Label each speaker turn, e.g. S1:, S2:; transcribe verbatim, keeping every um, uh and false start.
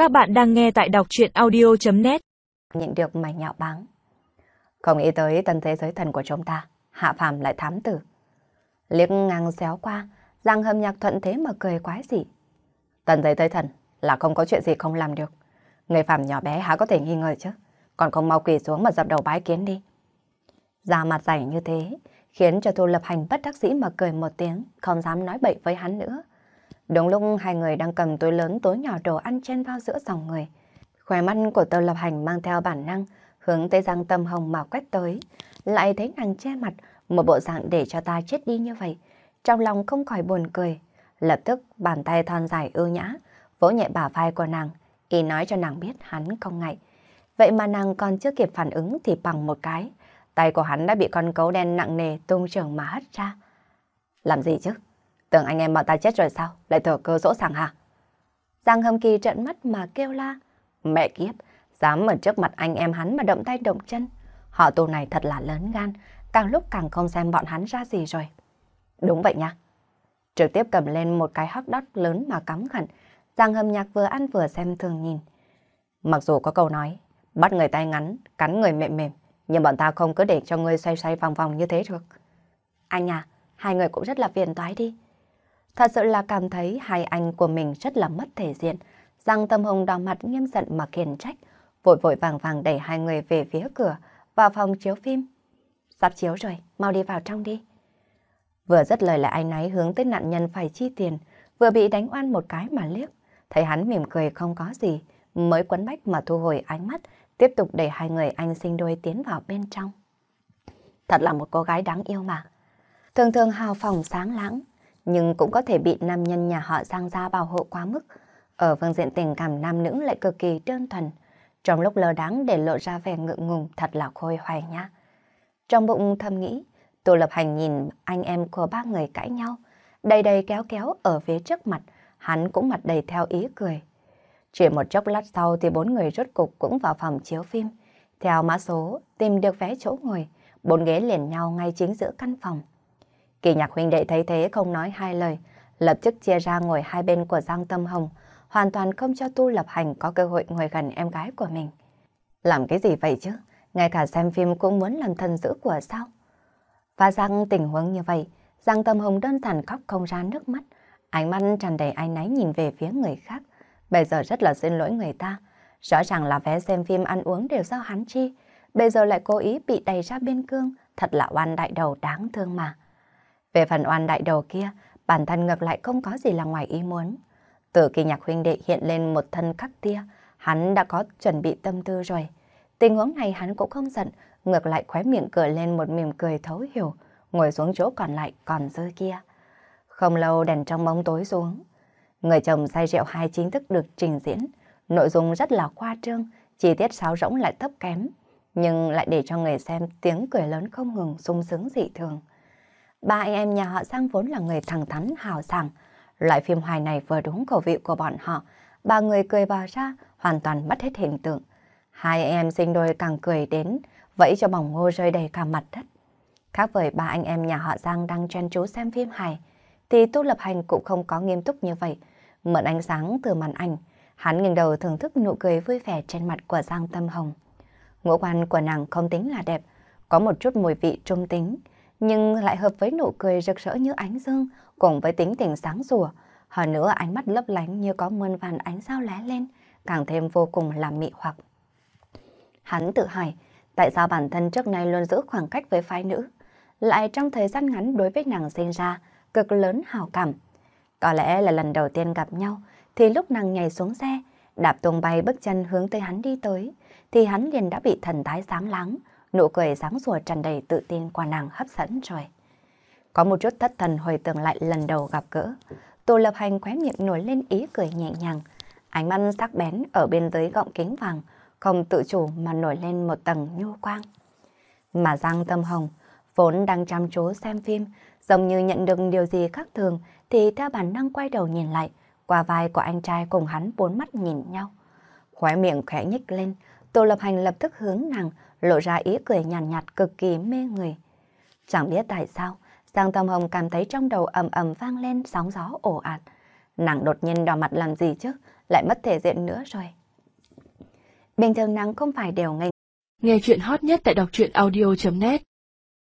S1: Các bạn đang nghe tại đọc truyện audio chấm net.
S2: Nhịn được mà nhạo báng. Không nghĩ tới tân thế giới thần của chúng ta, hạ phàm lại thám tử. Liếc ngang xéo qua, Giang Hâm Nhạc thuận thế mà cười quái dị. Tân thế giới thần là không có chuyện gì không làm được. Người phàm nhỏ bé há có thể nghi ngờ chứ. Còn không mau quỳ xuống mà dập đầu bái kiến đi. Da mặt dày như thế, khiến cho Thu Lập Hành bất đắc dĩ mà cười một tiếng, không dám nói bậy với hắn nữa. Đúng lúc hai người đang cầm túi lớn túi nhỏ đồ ăn chen vào giữa dòng người, khóe mắt của Tô Lập Hành mang theo bản năng hướng tới Giang Tâm Hồng mà quét tới, lại thấy nàng che mặt, một bộ dạng để cho ta chết đi như vậy, trong lòng không khỏi buồn cười. Lập tức bàn tay thon dài ưu nhã vỗ nhẹ bả vai của nàng, ý nói cho nàng biết hắn không ngại. Vậy mà nàng còn chưa kịp phản ứng thì bằng một cái, tay của hắn đã bị con gấu đen nặng nề tung chưởng mà hất ra. Làm gì chứ? Tưởng anh em bọn ta chết rồi sao? Lại thừa cơ dỗ sàng hả? Giang Hâm Kỳ trợn mắt mà kêu la. Mẹ kiếp, dám ở trước mặt anh em hắn mà động tay động chân. Họ tù này thật là lớn gan, càng lúc càng không xem bọn hắn ra gì rồi. Đúng vậy nha. Trực tiếp cầm lên một cái hot dog lớn mà cắm khẩn. Giang Hâm Nhạc vừa ăn vừa xem thường nhìn. Mặc dù có câu nói, bắt người tay ngắn, cắn người mềm mềm, nhưng bọn ta không cứ để cho ngươi xoay xoay vòng vòng như thế được. Anh à, hai người cũng rất là phiền toái đi. Thật sự là cảm thấy hai anh của mình rất là mất thể diện. Giang Tâm Hồng đỏ mặt nghiêm giận mà khiển trách, vội vội vàng vàng đẩy hai người về phía cửa, vào phòng chiếu phim. Sắp chiếu rồi, mau đi vào trong đi. Vừa dứt lời lại anh náy hướng tới nạn nhân phải chi tiền, vừa bị đánh oan một cái mà liếc. Thấy hắn mỉm cười không có gì, mới quấn bách mà thu hồi ánh mắt, tiếp tục đẩy hai người anh sinh đôi tiến vào bên trong. Thật là một cô gái đáng yêu mà. Thường thường hào phóng sáng lãng, nhưng cũng có thể bị nam nhân nhà họ Giang gia bảo hộ quá mức. Ở phương diện tình cảm nam nữ lại cực kỳ đơn thuần. Trong lúc lơ đãng để lộ ra vẻ ngượng ngùng thật là khôi hoài nhá. Trong bụng thầm nghĩ, Tô Lập Hành nhìn anh em của ba người cãi nhau, đầy đầy kéo kéo ở phía trước mặt, hắn cũng mặt đầy theo ý cười. Chỉ một chốc lát sau thì bốn người rốt cục cũng vào phòng chiếu phim. Theo mã số, tìm được vé chỗ ngồi, bốn ghế liền nhau ngay chính giữa căn phòng. Kỳ Nhạc huynh đệ thấy thế không nói hai lời, lập tức chia ra ngồi hai bên của Giang Tâm Hồng, hoàn toàn không cho Tu Lập Hành có cơ hội ngồi gần em gái của mình. Làm cái gì vậy chứ? Ngay cả xem phim cũng muốn làm thần dữ của sao? Và Giang tình huống như vậy, Giang Tâm Hồng đơn giản khóc không ra nước mắt, ánh mắt tràn đầy áy náy nhìn về phía người khác. Bây giờ rất là xin lỗi người ta, rõ ràng là vé xem phim ăn uống đều do hắn chi, bây giờ lại cố ý bị đẩy ra biên cương, thật là oan đại đầu đáng thương mà. Về phần oan đại đầu kia, bản thân ngược lại không có gì là ngoài ý muốn. Từ Kỳ Nhạc huynh đệ hiện lên một thân khắc tia, hắn đã có chuẩn bị tâm tư rồi. Tình huống này hắn cũng không giận, ngược lại khóe miệng cười lên một mỉm cười thấu hiểu, ngồi xuống chỗ còn lại còn dư kia. Không lâu đèn trong bóng tối xuống. Người chồng say rượu hai chính thức được trình diễn, nội dung rất là khoa trương, chi tiết sáo rỗng lại thấp kém, nhưng lại để cho người xem tiếng cười lớn không ngừng sung sướng dị thường. Ba anh em nhà họ Giang vốn là người thẳng thắn hào sảng, loại phim hài này vừa đúng khẩu vị của bọn họ, ba người cười bò ra, hoàn toàn mất hết hình tượng. Hai anh em sinh đôi càng cười đến, vẫy cho bỏng ngô rơi đầy cả mặt đất. Khác với ba anh em nhà họ Giang đang chuyên chú xem phim hài, thì Tu Lập Hành cũng không có nghiêm túc như vậy. Mượn ánh sáng từ màn ảnh, hắn nghiêng đầu thưởng thức nụ cười vui vẻ trên mặt của Giang Tâm Hồng. Ngũ quan của nàng không tính là đẹp, có một chút mùi vị trung tính, nhưng lại hợp với nụ cười rực rỡ như ánh dương, cùng với tính tình sáng sủa. Hơn nữa ánh mắt lấp lánh như có muôn vàn ánh sao lóe lên, càng thêm vô cùng là mị hoặc. Hắn tự hỏi, tại sao bản thân trước nay luôn giữ khoảng cách với phái nữ, lại trong thời gian ngắn đối với nàng sinh ra cực lớn hào cảm. Có lẽ là lần đầu tiên gặp nhau, thì lúc nàng nhảy xuống xe, đạp tung bay bước chân hướng tới hắn đi tới, thì hắn liền đã bị thần thái sáng láng, nụ cười sáng sủa tràn đầy tự tin của nàng hấp dẫn rồi. Có một chút thất thần hồi tưởng lại lần đầu gặp gỡ, Tô Lập Hành khóe miệng nổi lên ý cười nhẹ nhàng, ánh mắt sắc bén ở bên dưới gọng kính vàng, không tự chủ mà nổi lên một tầng nhu quang. Mà Giang Tâm Hồng vốn đang chăm chú xem phim, giống như nhận được điều gì khác thường thì theo bản năng quay đầu nhìn lại, qua vai của anh trai cùng hắn bốn mắt nhìn nhau. Khóe miệng khẽ nhếch lên, Tô Lập Hành lập tức hướng nàng lộ ra ý cười nhàn nhạt, nhạt cực kỳ mê người. Chẳng biết tại sao, Giang Tâm Hồng cảm thấy trong đầu ầm ầm vang lên sóng gió ồ ạt. Nàng đột nhiên đỏ mặt làm gì chứ, lại mất thể diện nữa rồi. Bình thường nàng không phải đều ngây.
S1: Nghe chuyện hot nhất tại đọc truyện audio chấm net